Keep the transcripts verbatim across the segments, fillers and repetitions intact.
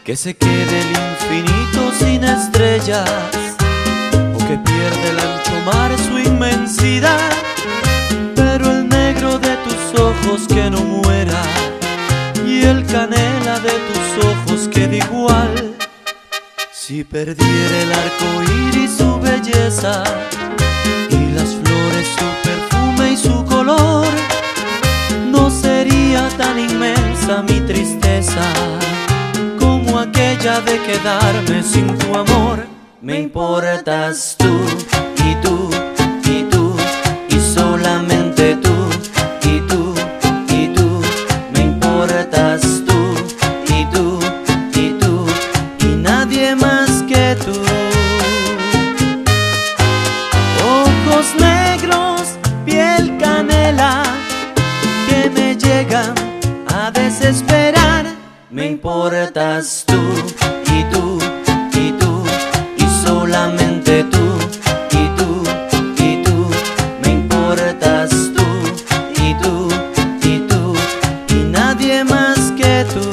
que se quede el infinito sin estrellas, o que pierde el ancho mar su inmensidad, pero el negro de tus ojos que no muera, y el canela de tus ojos quede igual. Si perdiera el arco iris su belleza, y las flores su perfume y su color, no sería tan inmensa mi tristeza como aquella de quedarme sin tu amor. Me importas tú, y tú, y tú, y solamente tú, y tú, y tú. Me importas tú, y tú, y tú, y nadie más que tú. Ojos negros, piel canela, que me llegan a desesperar. Me importas tú, y tú, y tú, y solamente tú, y tú, y tú. Me importas tú, y tú, y tú, y nadie más que tú.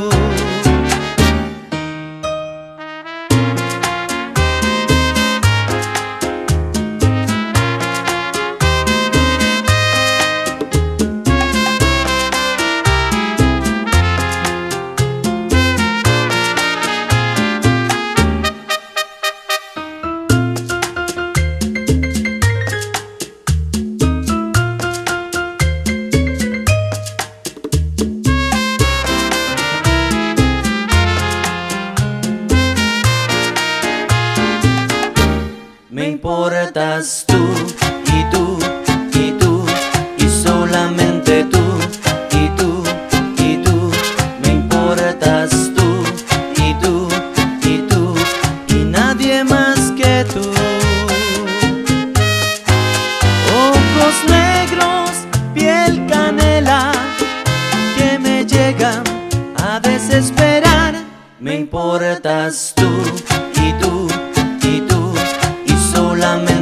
Me importas tú, y tú, y tú, y solamente tú, y tú, y tú. Me importas tú, y tú, y tú, y nadie más que tú. Ojos negros, piel canela, que me llegan a desesperar. Me importas tú, y tú, y tú, y solamente